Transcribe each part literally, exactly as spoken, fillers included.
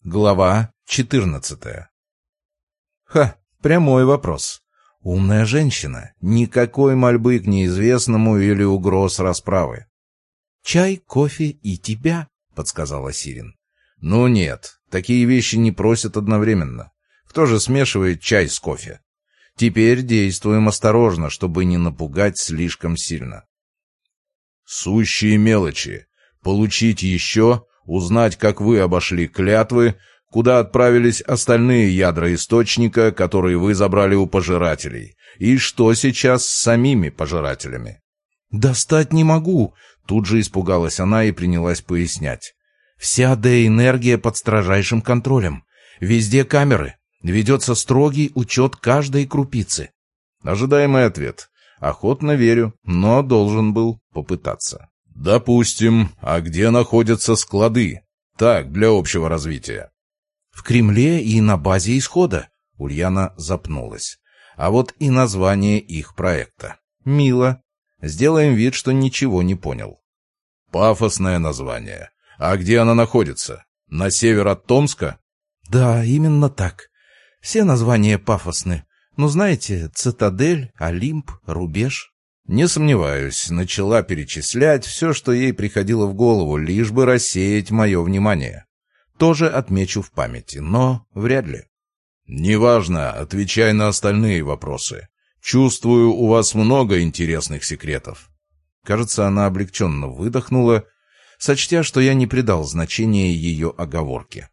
Глава четырнадцатая. Ха, прямой вопрос. Умная женщина. Никакой мольбы к неизвестному или угроз расправы. «Чай, кофе и тебя», — подсказала Сирин. «Ну нет, такие вещи не просят одновременно. Кто же смешивает чай с кофе? Теперь действуем осторожно, чтобы не напугать слишком сильно». «Сущие мелочи. Получить еще, узнать, как вы обошли клятвы, куда отправились остальные ядра источника, которые вы забрали у пожирателей, и что сейчас с самими пожирателями». «Достать не могу», — тут же испугалась она и принялась пояснять. «Вся Д-энергия под строжайшим контролем. Везде камеры. Ведется строгий учет каждой крупицы». Ожидаемый ответ. Охотно верю, но должен был попытаться. «Допустим. А где находятся склады? Так, для общего развития». «В Кремле и на базе исхода», — Ульяна запнулась. «А вот и название их проекта. Мило. Сделаем вид, что ничего не понял». «Пафосное название. А где она находится? На север от Томска?» «Да, именно так. Все названия пафосны. Ну, знаете, Цитадель, Олимп, Рубеж». Не сомневаюсь, начала перечислять все, что ей приходило в голову, лишь бы рассеять мое внимание. Тоже отмечу в памяти, но вряд ли. «Неважно, отвечай на остальные вопросы. Чувствую, у вас много интересных секретов». Кажется, она облегченно выдохнула, сочтя, что я не придал значения ее оговорке.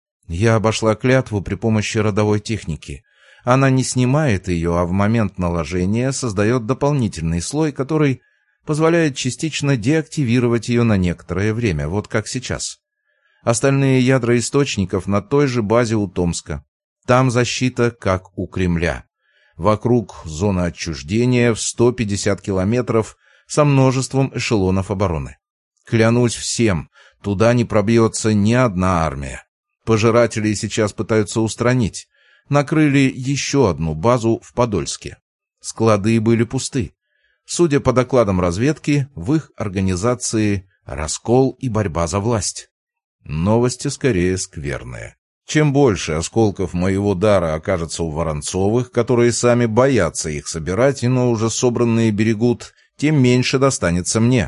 «Я обошла клятву при помощи родовой техники. Она не снимает ее, а в момент наложения создает дополнительный слой, который позволяет частично деактивировать ее на некоторое время, вот как сейчас. Остальные ядра источников на той же базе у Томска. Там защита, как у Кремля. Вокруг зона отчуждения в сто пятьдесят километров со множеством эшелонов обороны. Клянусь всем, туда не пробьется ни одна армия. Пожирателей сейчас пытаются устранить. Накрыли еще одну базу в Подольске. Склады были пусты. Судя по докладам разведки, в их организации раскол и борьба за власть. Новости скорее скверные. Чем больше осколков моего дара окажется у Воронцовых, которые сами боятся их собирать, но уже собранные берегут, тем меньше достанется мне.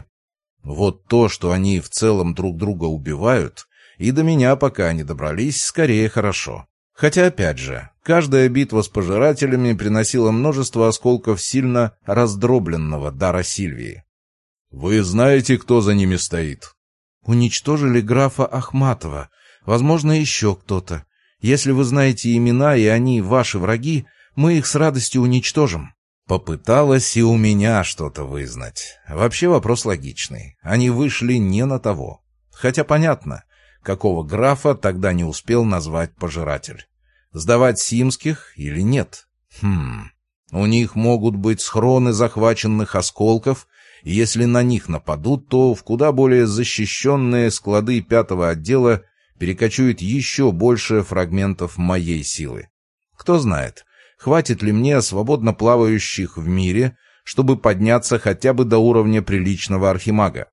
Вот то, что они в целом друг друга убивают, и до меня пока не добрались, скорее хорошо. Хотя, опять же, каждая битва с пожирателями приносила множество осколков сильно раздробленного дара Сильвии. «Вы знаете, кто за ними стоит?» «Уничтожили графа Ахматова. Возможно, еще кто-то. Если вы знаете имена, и они ваши враги, мы их с радостью уничтожим». Попыталась и у меня что-то вызнать. Вообще вопрос логичный. Они вышли не на того. Хотя понятно, какого графа тогда не успел назвать пожиратель. Сдавать Симских или нет? Хм... У них могут быть схроны захваченных осколков, и если на них нападут, то в куда более защищенные склады пятого отдела перекочует еще больше фрагментов моей силы. Кто знает, хватит ли мне свободно плавающих в мире, чтобы подняться хотя бы до уровня приличного архимага.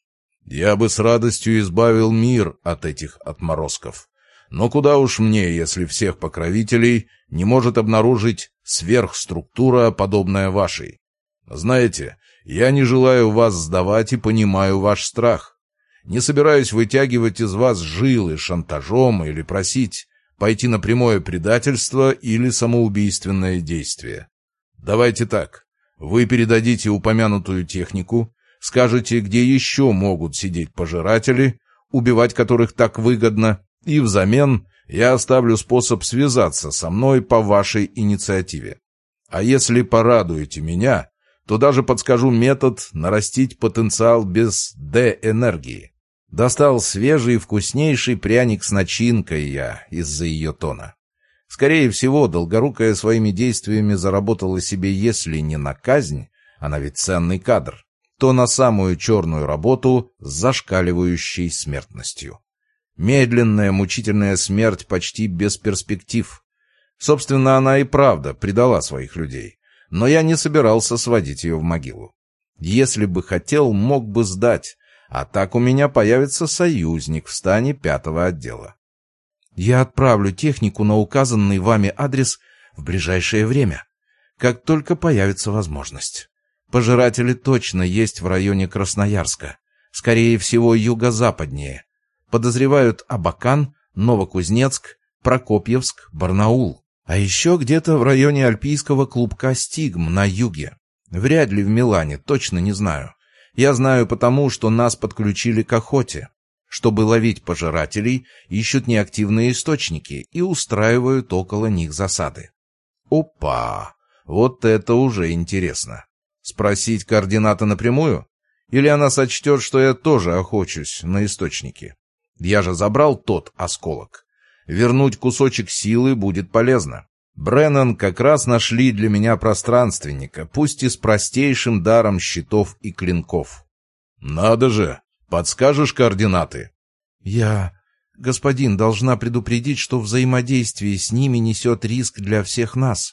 Я бы с радостью избавил мир от этих отморозков. Но куда уж мне, если всех покровителей не может обнаружить сверхструктура, подобная вашей. Знаете, я не желаю вас сдавать и понимаю ваш страх. Не собираюсь вытягивать из вас жилы шантажом или просить пойти на прямое предательство или самоубийственное действие. Давайте так, вы передадите упомянутую технику, скажете, где еще могут сидеть пожиратели, убивать которых так выгодно, и взамен я оставлю способ связаться со мной по вашей инициативе. А если порадуете меня, то даже подскажу метод нарастить потенциал без Д-энергии. Достал свежий и вкуснейший пряник с начинкой я из-за ее тона. Скорее всего, Долгорукая своими действиями заработала себе, если не на казнь, она ведь ценный кадр, то на самую черную работу с зашкаливающей смертностью. Медленная, мучительная смерть почти без перспектив. Собственно, она и правда предала своих людей, но я не собирался сводить ее в могилу. Если бы хотел, мог бы сдать, а так у меня появится союзник в стане пятого отдела. Я отправлю технику на указанный вами адрес в ближайшее время, как только появится возможность. Пожиратели точно есть в районе Красноярска, скорее всего, юго-западнее. Подозревают Абакан, Новокузнецк, Прокопьевск, Барнаул. А еще где-то в районе альпийского клубка «Стигм» на юге. Вряд ли в Милане, точно не знаю. Я знаю потому, что нас подключили к охоте. Чтобы ловить пожирателей, ищут неактивные источники и устраивают около них засады. Опа! Вот это уже интересно. Спросить координаты напрямую? Или она сочтет, что я тоже охочусь на источники? Я же забрал тот осколок. Вернуть кусочек силы будет полезно. Бреннан как раз нашли для меня пространственника, пусть и с простейшим даром щитов и клинков. «Надо же! Подскажешь координаты?» «Я, господин, должна предупредить, что взаимодействие с ними несет риск для всех нас».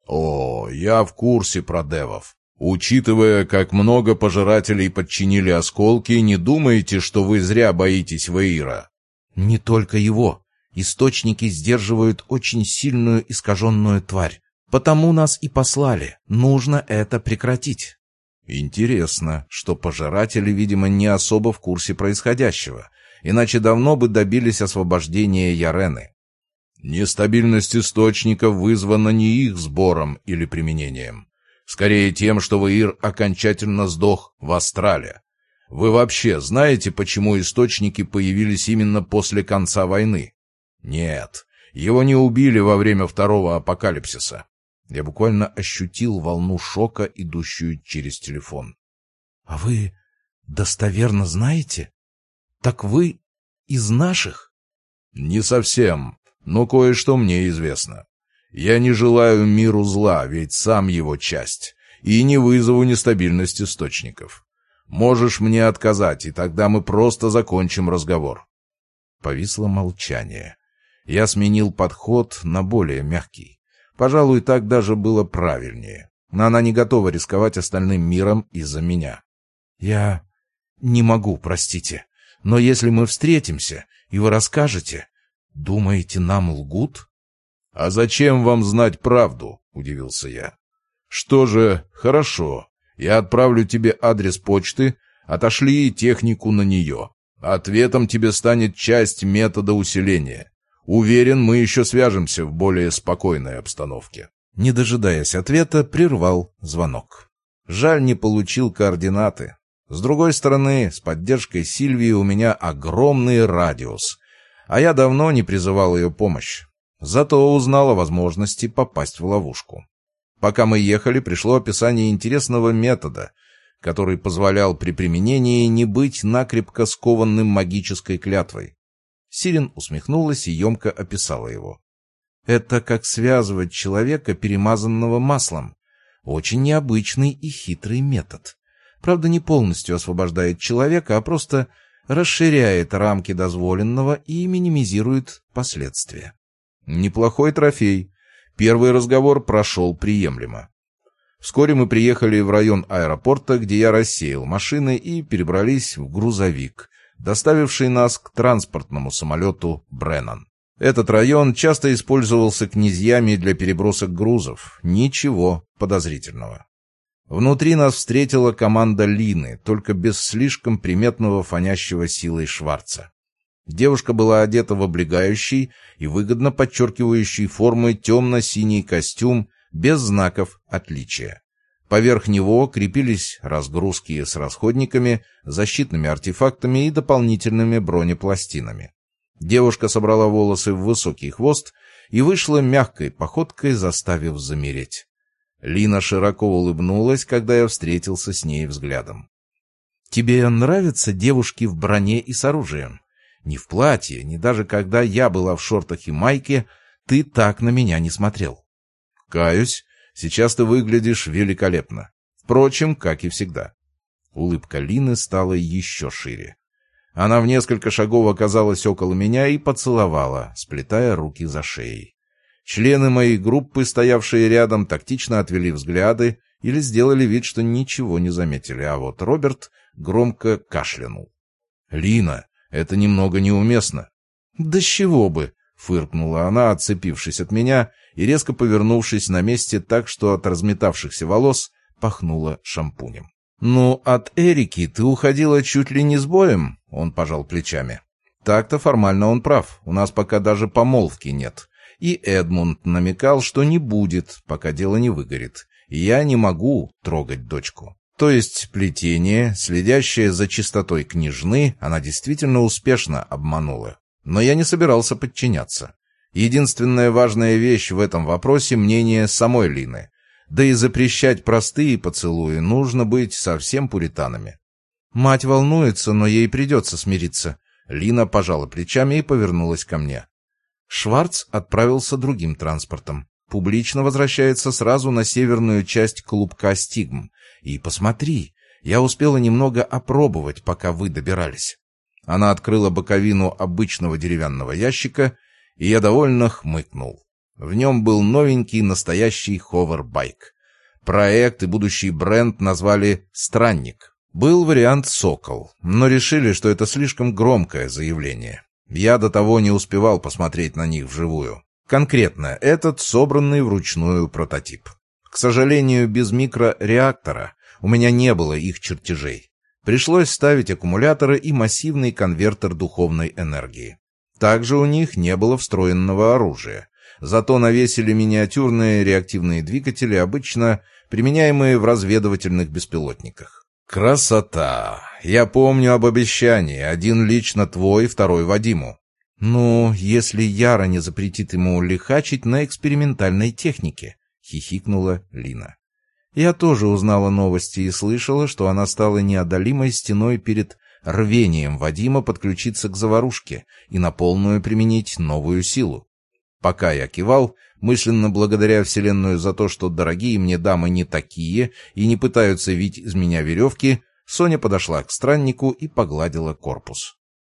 «О, я в курсе про девов. Учитывая, как много пожирателей подчинили осколки, не думаете, что вы зря боитесь Веира?» «Не только его. Источники сдерживают очень сильную искаженную тварь. Потому нас и послали. Нужно это прекратить». Интересно, что пожиратели, видимо, не особо в курсе происходящего, иначе давно бы добились освобождения Ярены. Нестабильность источников вызвана не их сбором или применением. Скорее тем, что Веир окончательно сдох в астрале. Вы вообще знаете, почему источники появились именно после конца войны? Нет, его не убили во время второго апокалипсиса. Я буквально ощутил волну шока, идущую через телефон. — А вы достоверно знаете? Так вы из наших? — Не совсем, но кое-что мне известно. Я не желаю миру зла, ведь сам его часть, и не вызову нестабильность источников. Можешь мне отказать, и тогда мы просто закончим разговор. Повисло молчание. Я сменил подход на более мягкий. Пожалуй, так даже было правильнее. Но она не готова рисковать остальным миром из-за меня. Я не могу, простите. Но если мы встретимся, и вы расскажете, думаете, нам лгут? — А зачем вам знать правду? — удивился я. — Что же, хорошо. Я отправлю тебе адрес почты, отошли технику на нее. Ответом тебе станет часть метода усиления. Уверен, мы еще свяжемся в более спокойной обстановке. Не дожидаясь ответа, прервал звонок. Жаль, не получил координаты. С другой стороны, с поддержкой Сильвии у меня огромный радиус, а я давно не призывал ее помощь. Зато узнал о возможности попасть в ловушку. Пока мы ехали, пришло описание интересного метода, который позволял при применении не быть накрепко скованным магической клятвой. Сирен усмехнулась и емко описала его. Это как связывать человека, перемазанного маслом. Очень необычный и хитрый метод. Правда, не полностью освобождает человека, а просто расширяет рамки дозволенного и минимизирует последствия. Неплохой трофей. Первый разговор прошел приемлемо. Вскоре мы приехали в район аэропорта, где я рассеял машины и перебрались в грузовик, доставивший нас к транспортному самолету «Бреннан». Этот район часто использовался князьями для перебросок грузов. Ничего подозрительного. Внутри нас встретила команда Лины, только без слишком приметного фонящего силой Шварца. Девушка была одета в облегающий и выгодно подчеркивающий формы темно-синий костюм без знаков отличия. Поверх него крепились разгрузки с расходниками, защитными артефактами и дополнительными бронепластинами. Девушка собрала волосы в высокий хвост и вышла мягкой походкой, заставив замереть. Лина широко улыбнулась, когда я встретился с ней взглядом. — Тебе нравятся девушки в броне и с оружием? Ни в платье, ни даже когда я была в шортах и майке, ты так на меня не смотрел. — Каюсь, сейчас ты выглядишь великолепно. Впрочем, как и всегда. Улыбка Лины стала еще шире. Она в несколько шагов оказалась около меня и поцеловала, сплетая руки за шеей. Члены моей группы, стоявшие рядом, тактично отвели взгляды или сделали вид, что ничего не заметили, а вот Роберт громко кашлянул. — Лина, это немного неуместно. — Да с чего бы? Фыркнула она, отцепившись от меня и резко повернувшись на месте так, что от разметавшихся волос пахнуло шампунем. «Ну, от Эрики ты уходила чуть ли не с боем?» — он пожал плечами. «Так-то формально он прав, у нас пока даже помолвки нет. И Эдмунд намекал, что не будет, пока дело не выгорит. И я не могу трогать дочку». То есть плетение, следящее за чистотой княжны, она действительно успешно обманула. Но я не собирался подчиняться. Единственная важная вещь в этом вопросе — мнение самой Лины. Да и запрещать простые поцелуи нужно быть совсем пуританами. Мать волнуется, но ей придется смириться. Лина пожала плечами и повернулась ко мне. Шварц отправился другим транспортом. Публично возвращается сразу на северную часть клубка «Стигм». И посмотри, я успела немного опробовать, пока вы добирались. Она открыла боковину обычного деревянного ящика, и я довольно хмыкнул. В нем был новенький настоящий ховербайк. Проект и будущий бренд назвали «Странник». Был вариант «Сокол», но решили, что это слишком громкое заявление. Я до того не успевал посмотреть на них вживую. Конкретно этот собранный вручную прототип. К сожалению, без микрореактора у меня не было их чертежей. Пришлось ставить аккумуляторы и массивный конвертер духовной энергии. Также у них не было встроенного оружия. Зато навесили миниатюрные реактивные двигатели, обычно применяемые в разведывательных беспилотниках. Красота! Я помню об обещании. Один лично твой, второй Вадиму. Ну, если Яра не запретит ему лихачить на экспериментальной технике, хихикнула Лина. Я тоже узнала новости и слышала, что она стала неодолимой стеной перед рвением Вадима подключиться к заварушке и на полную применить новую силу. Пока я кивал, мысленно благодаря Вселенную за то, что дорогие мне дамы не такие и не пытаются вить из меня веревки, Соня подошла к страннику и погладила корпус.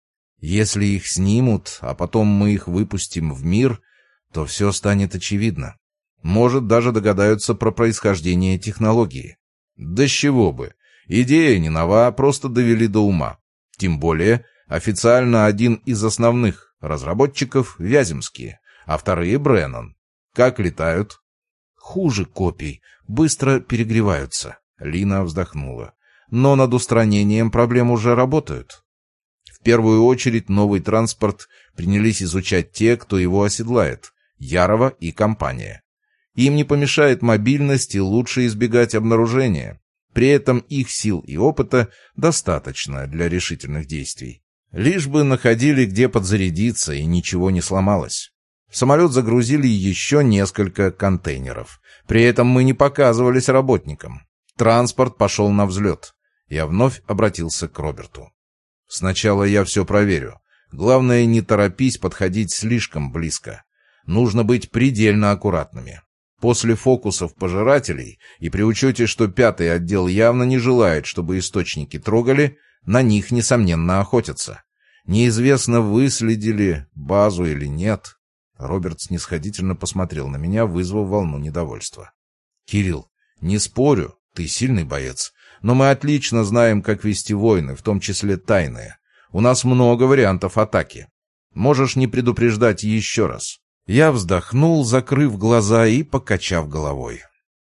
Если их снимут, а потом мы их выпустим в мир, то все станет очевидно. Может, даже догадаются про происхождение технологии. Да с чего бы. Идея не нова, просто довели до ума. Тем более, официально один из основных разработчиков — Вяземские, а вторые — Бреннан. Как летают? Хуже копий, быстро перегреваются. Лина вздохнула. Но над устранением проблем уже работают. В первую очередь новый транспорт принялись изучать те, кто его оседлает — Ярова и компания. Им не помешает мобильность и лучше избегать обнаружения. При этом их сил и опыта достаточно для решительных действий. Лишь бы находили, где подзарядиться, и ничего не сломалось. В самолет загрузили еще несколько контейнеров. При этом мы не показывались работникам. Транспорт пошел на взлет. Я вновь обратился к Роберту. Сначала я все проверю. Главное, не торопись подходить слишком близко. Нужно быть предельно аккуратными. После фокусов пожирателей и при учете, что пятый отдел явно не желает, чтобы источники трогали, на них, несомненно, охотятся. Неизвестно, выследили базу или нет. Роберт снисходительно посмотрел на меня, вызвав волну недовольства. «Кирилл, не спорю, ты сильный боец, но мы отлично знаем, как вести войны, в том числе тайные. У нас много вариантов атаки. Можешь не предупреждать еще раз». Я вздохнул, закрыв глаза и покачав головой.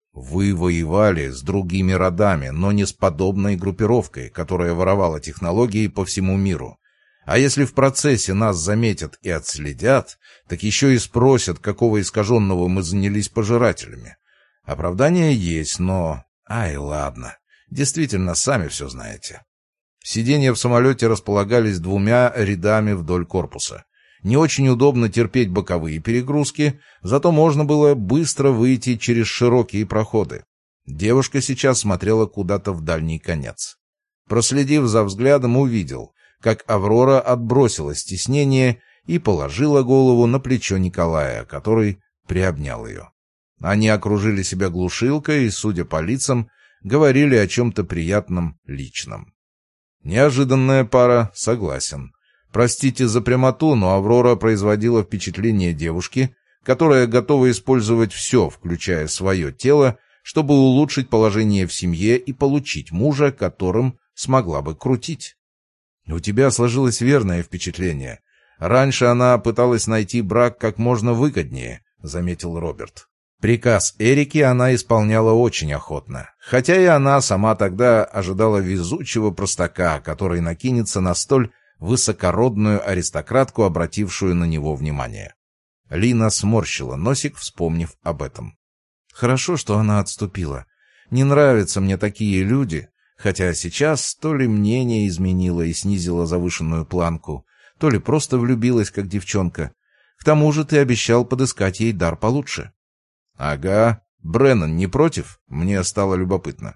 Вы воевали с другими родами, но не с подобной группировкой, которая воровала технологии по всему миру. А если в процессе нас заметят и отследят, так еще и спросят, какого искаженного мы занялись пожирателями. Оправдание есть, но... Ай, ладно. Действительно, сами все знаете. Сиденья в самолете располагались двумя рядами вдоль корпуса. Не очень удобно терпеть боковые перегрузки, зато можно было быстро выйти через широкие проходы. Девушка сейчас смотрела куда-то в дальний конец. Проследив за взглядом, увидел, как Аврора отбросила стеснение и положила голову на плечо Николая, который приобнял ее. Они окружили себя глушилкой и, судя по лицам, говорили о чем-то приятном личном. Неожиданная пара, согласен. Простите за прямоту, но Аврора производила впечатление девушки, которая готова использовать все, включая свое тело, чтобы улучшить положение в семье и получить мужа, которым смогла бы крутить. У тебя сложилось верное впечатление. Раньше она пыталась найти брак как можно выгоднее, заметил Роберт. Приказ Эрики она исполняла очень охотно, хотя и она сама тогда ожидала везучего простака, который накинется на столь высокородную аристократку, обратившую на него внимание. Лина сморщила носик, вспомнив об этом. Хорошо, что она отступила. Не нравятся мне такие люди, хотя сейчас то ли мнение изменило и снизило завышенную планку, то ли просто влюбилась, как девчонка. К тому же ты обещал подыскать ей дар получше. Ага. Бреннан не против? Мне стало любопытно.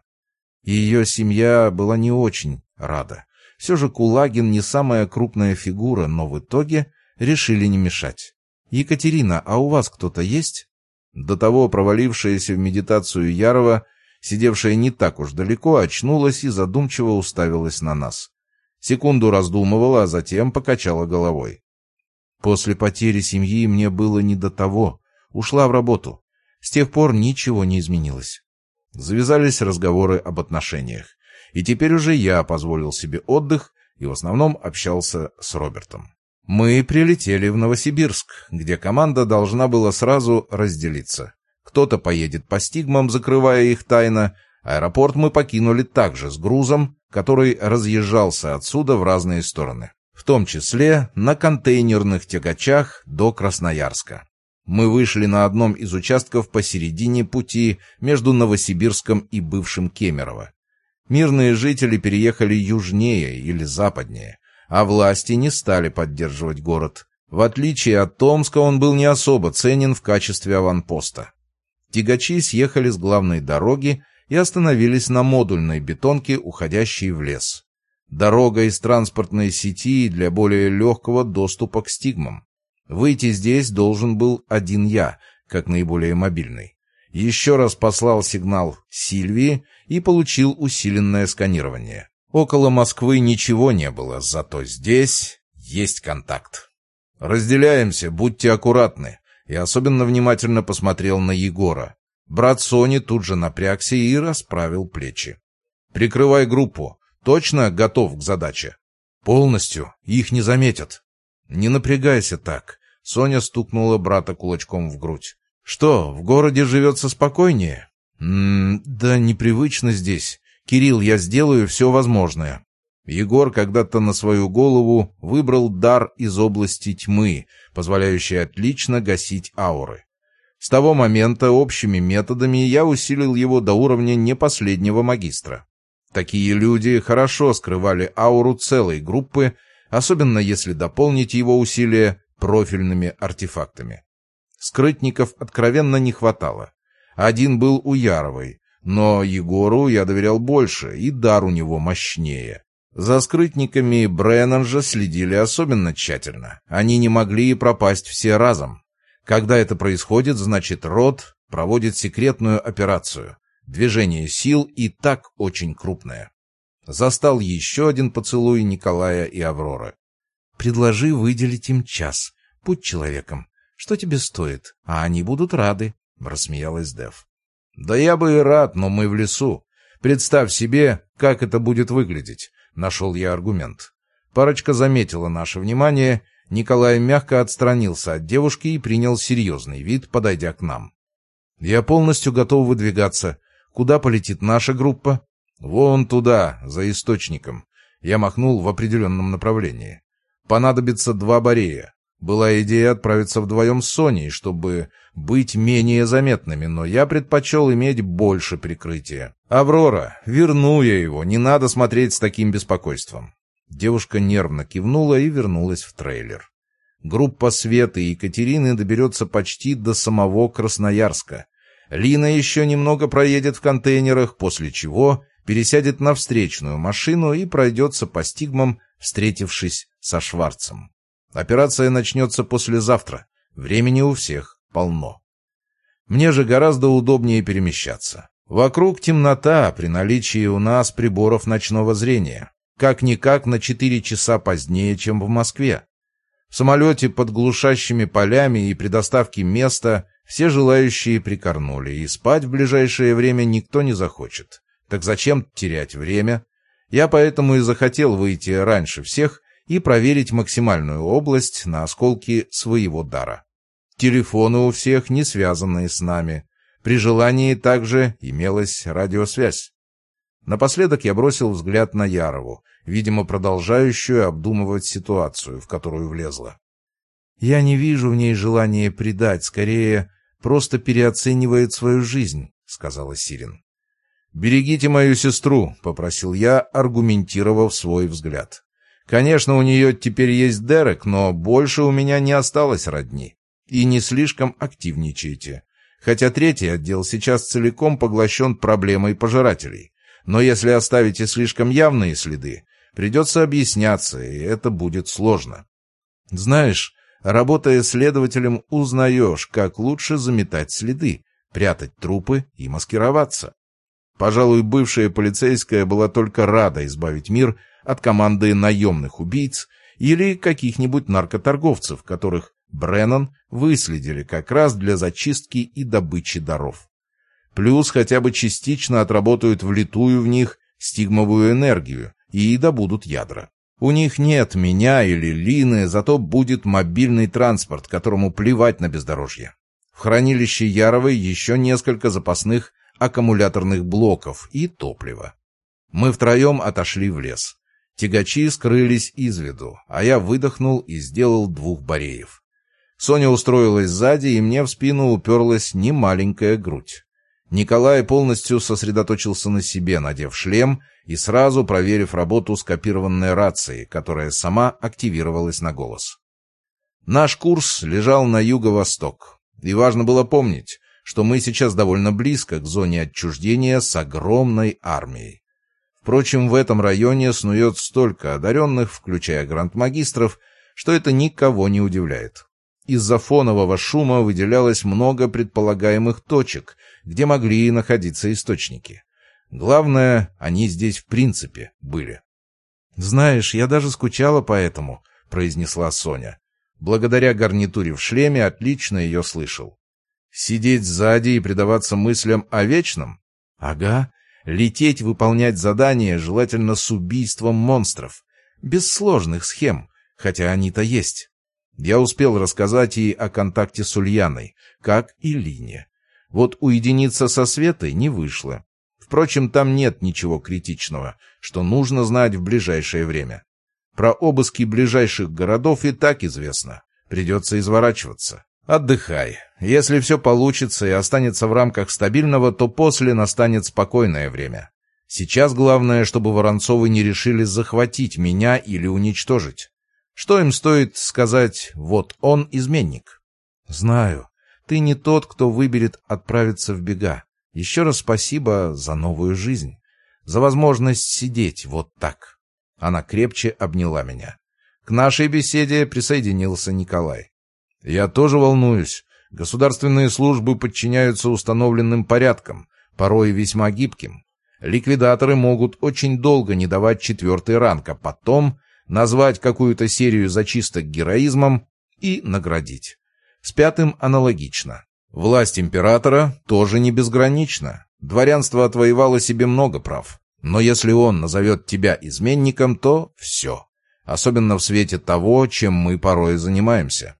Ее семья была не очень рада. Все же Кулагин не самая крупная фигура, но в итоге решили не мешать. Екатерина, а у вас кто-то есть? До того провалившаяся в медитацию Ярова, сидевшая не так уж далеко, очнулась и задумчиво уставилась на нас. Секунду раздумывала, а затем покачала головой. После потери семьи мне было не до того. Ушла в работу. С тех пор ничего не изменилось. Завязались разговоры об отношениях. И теперь уже я позволил себе отдых и в основном общался с Робертом. Мы прилетели в Новосибирск, где команда должна была сразу разделиться. Кто-то поедет по стигмам, закрывая их тайно. Аэропорт мы покинули также с грузом, который разъезжался отсюда в разные стороны, в том числе на контейнерных тягачах до Красноярска. Мы вышли на одном из участков посередине пути между Новосибирском и бывшим Кемерово. Мирные жители переехали южнее или западнее, а власти не стали поддерживать город. В отличие от Томска, он был не особо ценен в качестве аванпоста. Тягачи съехали с главной дороги и остановились на модульной бетонке, уходящей в лес. Дорога из транспортной сети для более легкого доступа к стигмам. Выйти здесь должен был один я, как наиболее мобильный. Еще раз послал сигнал Сильвии и получил усиленное сканирование. Около Москвы ничего не было, зато здесь есть контакт. «Разделяемся, будьте аккуратны». Я особенно внимательно посмотрел на Егора. Брат Сони тут же напрягся и расправил плечи. «Прикрывай группу. Точно готов к задаче?» «Полностью. Их не заметят». «Не напрягайся так». Соня стукнула брата кулачком в грудь. «Что, в городе живется спокойнее?» «М-м, да непривычно здесь. Кирилл, я сделаю все возможное». Егор когда-то на свою голову выбрал дар из области тьмы, позволяющий отлично гасить ауры. С того момента общими методами я усилил его до уровня не последнего магистра. Такие люди хорошо скрывали ауру целой группы, особенно если дополнить его усилия профильными артефактами. Скрытников откровенно не хватало. Один был у Яровой, но Егору я доверял больше, и дар у него мощнее. За скрытниками Бреннан же следили особенно тщательно. Они не могли пропасть все разом. Когда это происходит, значит, род проводит секретную операцию. Движение сил и так очень крупное. Застал еще один поцелуй Николая и Авроры. «Предложи выделить им час. Будь человеком. Что тебе стоит? А они будут рады», — рассмеялась Дэв. «Да я бы и рад, но мы в лесу. Представь себе, как это будет выглядеть». Нашел я аргумент. Парочка заметила наше внимание. Николай мягко отстранился от девушки и принял серьезный вид, подойдя к нам. «Я полностью готов выдвигаться. Куда полетит наша группа?» «Вон туда, за источником». Я махнул в определенном направлении. «Понадобится два Борея. Была идея отправиться вдвоем с Соней, чтобы быть менее заметными, но я предпочел иметь больше прикрытия. Аврора, верну я его, не надо смотреть с таким беспокойством». Девушка нервно кивнула и вернулась в трейлер. Группа Светы и Екатерины доберется почти до самого Красноярска. Лина еще немного проедет в контейнерах, после чего пересядет на встречную машину и пройдется по стигмам, встретившись со Шварцем. Операция начнется послезавтра. Времени у всех полно. Мне же гораздо удобнее перемещаться. Вокруг темнота при наличии у нас приборов ночного зрения. Как-никак на четыре часа позднее, чем в Москве. В самолете под глушащими полями и при доставке места все желающие прикорнули, и спать в ближайшее время никто не захочет. Так зачем терять время? Я поэтому и захотел выйти раньше всех и проверить максимальную область на осколки своего дара. Телефоны у всех не связанные с нами. При желании также имелась радиосвязь. Напоследок я бросил взгляд на Ярову, видимо, продолжающую обдумывать ситуацию, в которую влезла. «Я не вижу в ней желания предать, скорее, просто переоценивает свою жизнь», — сказала Сирин. «Берегите мою сестру», — попросил я, аргументировав свой взгляд. «Конечно, у нее теперь есть Дерек, но больше у меня не осталось родни. И не слишком активничайте. Хотя третий отдел сейчас целиком поглощен проблемой пожирателей. Но если оставите слишком явные следы, придется объясняться, и это будет сложно. Знаешь, работая следователем, узнаешь, как лучше заметать следы, прятать трупы и маскироваться. Пожалуй, бывшая полицейская была только рада избавить мир от команды наемных убийц или каких-нибудь наркоторговцев, которых Бреннан выследили как раз для зачистки и добычи даров. Плюс хотя бы частично отработают влитую в них стигмовую энергию и добудут ядра. У них нет меня или Лины, зато будет мобильный транспорт, которому плевать на бездорожье. В хранилище Яровой еще несколько запасных аккумуляторных блоков и топлива. Мы втроем отошли в лес. Тягачи скрылись из виду, а я выдохнул и сделал двух бореев. Соня устроилась сзади, и мне в спину уперлась немаленькая грудь. Николай полностью сосредоточился на себе, надев шлем и сразу проверив работу скопированной рации, которая сама активировалась на голос. Наш курс лежал на юго-восток, и важно было помнить, что мы сейчас довольно близко к зоне отчуждения с огромной армией. Впрочем, в этом районе снует столько одаренных, включая грандмагистров, что это никого не удивляет. Из-за фонового шума выделялось много предполагаемых точек, где могли находиться источники. Главное, они здесь в принципе были. «Знаешь, я даже скучала по этому», — произнесла Соня. Благодаря гарнитуре в шлеме отлично ее слышал. «Сидеть сзади и предаваться мыслям о вечном? Ага. Лететь, выполнять задания, желательно с убийством монстров. Без сложных схем, хотя они-то есть». Я успел рассказать ей о контакте с Ульяной, как и Лине. Вот уединиться со Светой не вышло. Впрочем, там нет ничего критичного, что нужно знать в ближайшее время. Про обыски ближайших городов и так известно. Придется изворачиваться. Отдыхай. Если все получится и останется в рамках стабильного, то после настанет спокойное время. Сейчас главное, чтобы Воронцовы не решили захватить меня или уничтожить. Что им стоит сказать «вот он изменник»? Знаю, ты не тот, кто выберет отправиться в бега. Еще раз спасибо за новую жизнь, за возможность сидеть вот так. Она крепче обняла меня. К нашей беседе присоединился Николай. Я тоже волнуюсь. Государственные службы подчиняются установленным порядкам, порой весьма гибким. Ликвидаторы могут очень долго не давать четвертый ранг, а потом назвать какую-то серию зачисток героизмом и наградить. С пятым аналогично. Власть императора тоже не безгранична. Дворянство отвоевало себе много прав. Но если он назовет тебя изменником, то все. Особенно в свете того, чем мы порой занимаемся.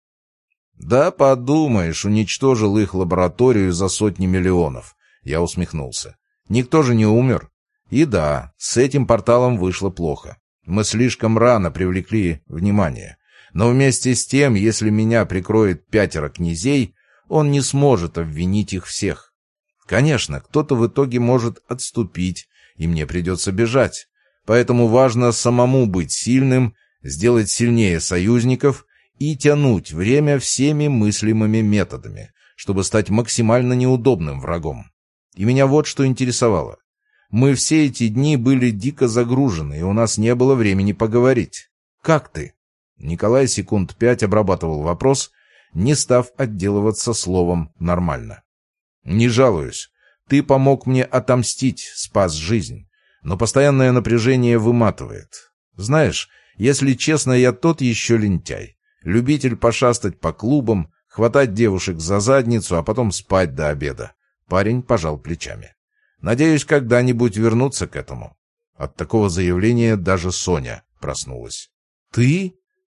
Да подумаешь, уничтожил их лабораторию за сотни миллионов. Я усмехнулся. Никто же не умер. И да, с этим порталом вышло плохо. Мы слишком рано привлекли внимание. Но вместе с тем, если меня прикроет пятеро князей, он не сможет обвинить их всех. Конечно, кто-то в итоге может отступить, и мне придется бежать. Поэтому важно самому быть сильным, сделать сильнее союзников и тянуть время всеми мыслимыми методами, чтобы стать максимально неудобным врагом. И меня вот что интересовало. Мы все эти дни были дико загружены, и у нас не было времени поговорить. «Как ты?» Николай секунд пять обрабатывал вопрос, не став отделываться словом «нормально». «Не жалуюсь. Ты помог мне отомстить, спас жизнь. Но постоянное напряжение выматывает. Знаешь, если честно, я тот еще лентяй. Любитель пошастать по клубам, хватать девушек за задницу, а потом спать до обеда». Парень пожал плечами. «Надеюсь, когда-нибудь вернуться к этому». От такого заявления даже Соня проснулась. Ты?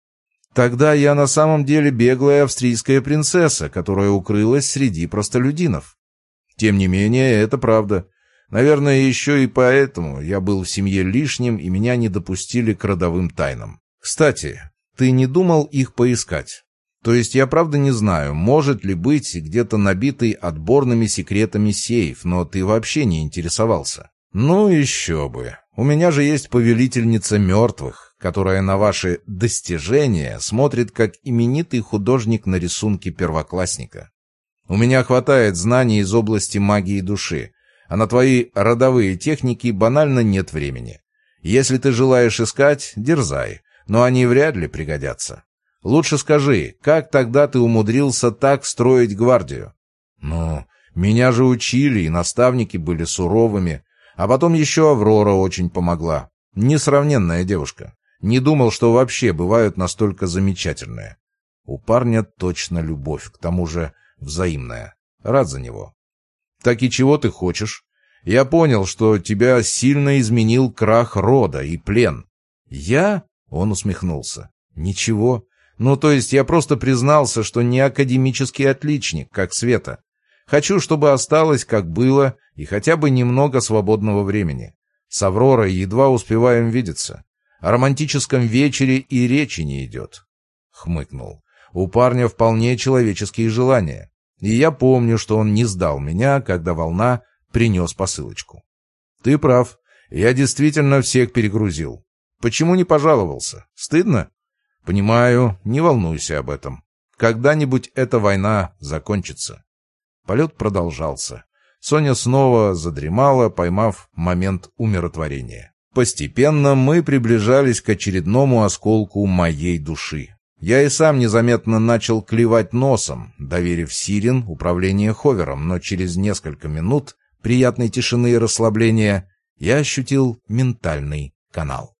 Тогда я на самом деле беглая австрийская принцесса, которая укрылась среди простолюдинов. Тем не менее, это правда. Наверное, еще и поэтому я был в семье лишним, и меня не допустили к родовым тайнам. Кстати, ты не думал их поискать? То есть я правда не знаю, может ли быть где-то набитый отборными секретами сейф, но ты вообще не интересовался. Ну еще бы. У меня же есть повелительница мертвых, которая на ваши достижения смотрит как именитый художник на рисунки первоклассника. У меня хватает знаний из области магии души, а на твои родовые техники банально нет времени. Если ты желаешь искать, дерзай, но они вряд ли пригодятся. Лучше скажи, как тогда ты умудрился так строить гвардию? Ну, меня же учили, и наставники были суровыми, а потом еще Аврора очень помогла. Несравненная девушка. Не думал, что вообще бывают настолько замечательные. У парня точно любовь, к тому же взаимная. Рад за него. Так и чего ты хочешь? Я понял, что тебя сильно изменил крах рода и плен. Я? Он усмехнулся. Ничего. Ну, то есть я просто признался, что не академический отличник, как Света. Хочу, чтобы осталось, как было, и хотя бы немного свободного времени. С Авророй едва успеваем видеться. О романтическом вечере и речи не идет. Хмыкнул. У парня вполне человеческие желания. И я помню, что он не сдал меня, когда волна принес посылочку. Ты прав. Я действительно всех перегрузил. Почему не пожаловался? Стыдно? Понимаю, не волнуйся об этом. Когда-нибудь эта война закончится. Полет продолжался. Соня снова задремала, поймав момент умиротворения. Постепенно мы приближались к очередному осколку моей души. Я и сам незаметно начал клевать носом, доверив Сирен управление ховером, но через несколько минут приятной тишины и расслабления я ощутил ментальный канал.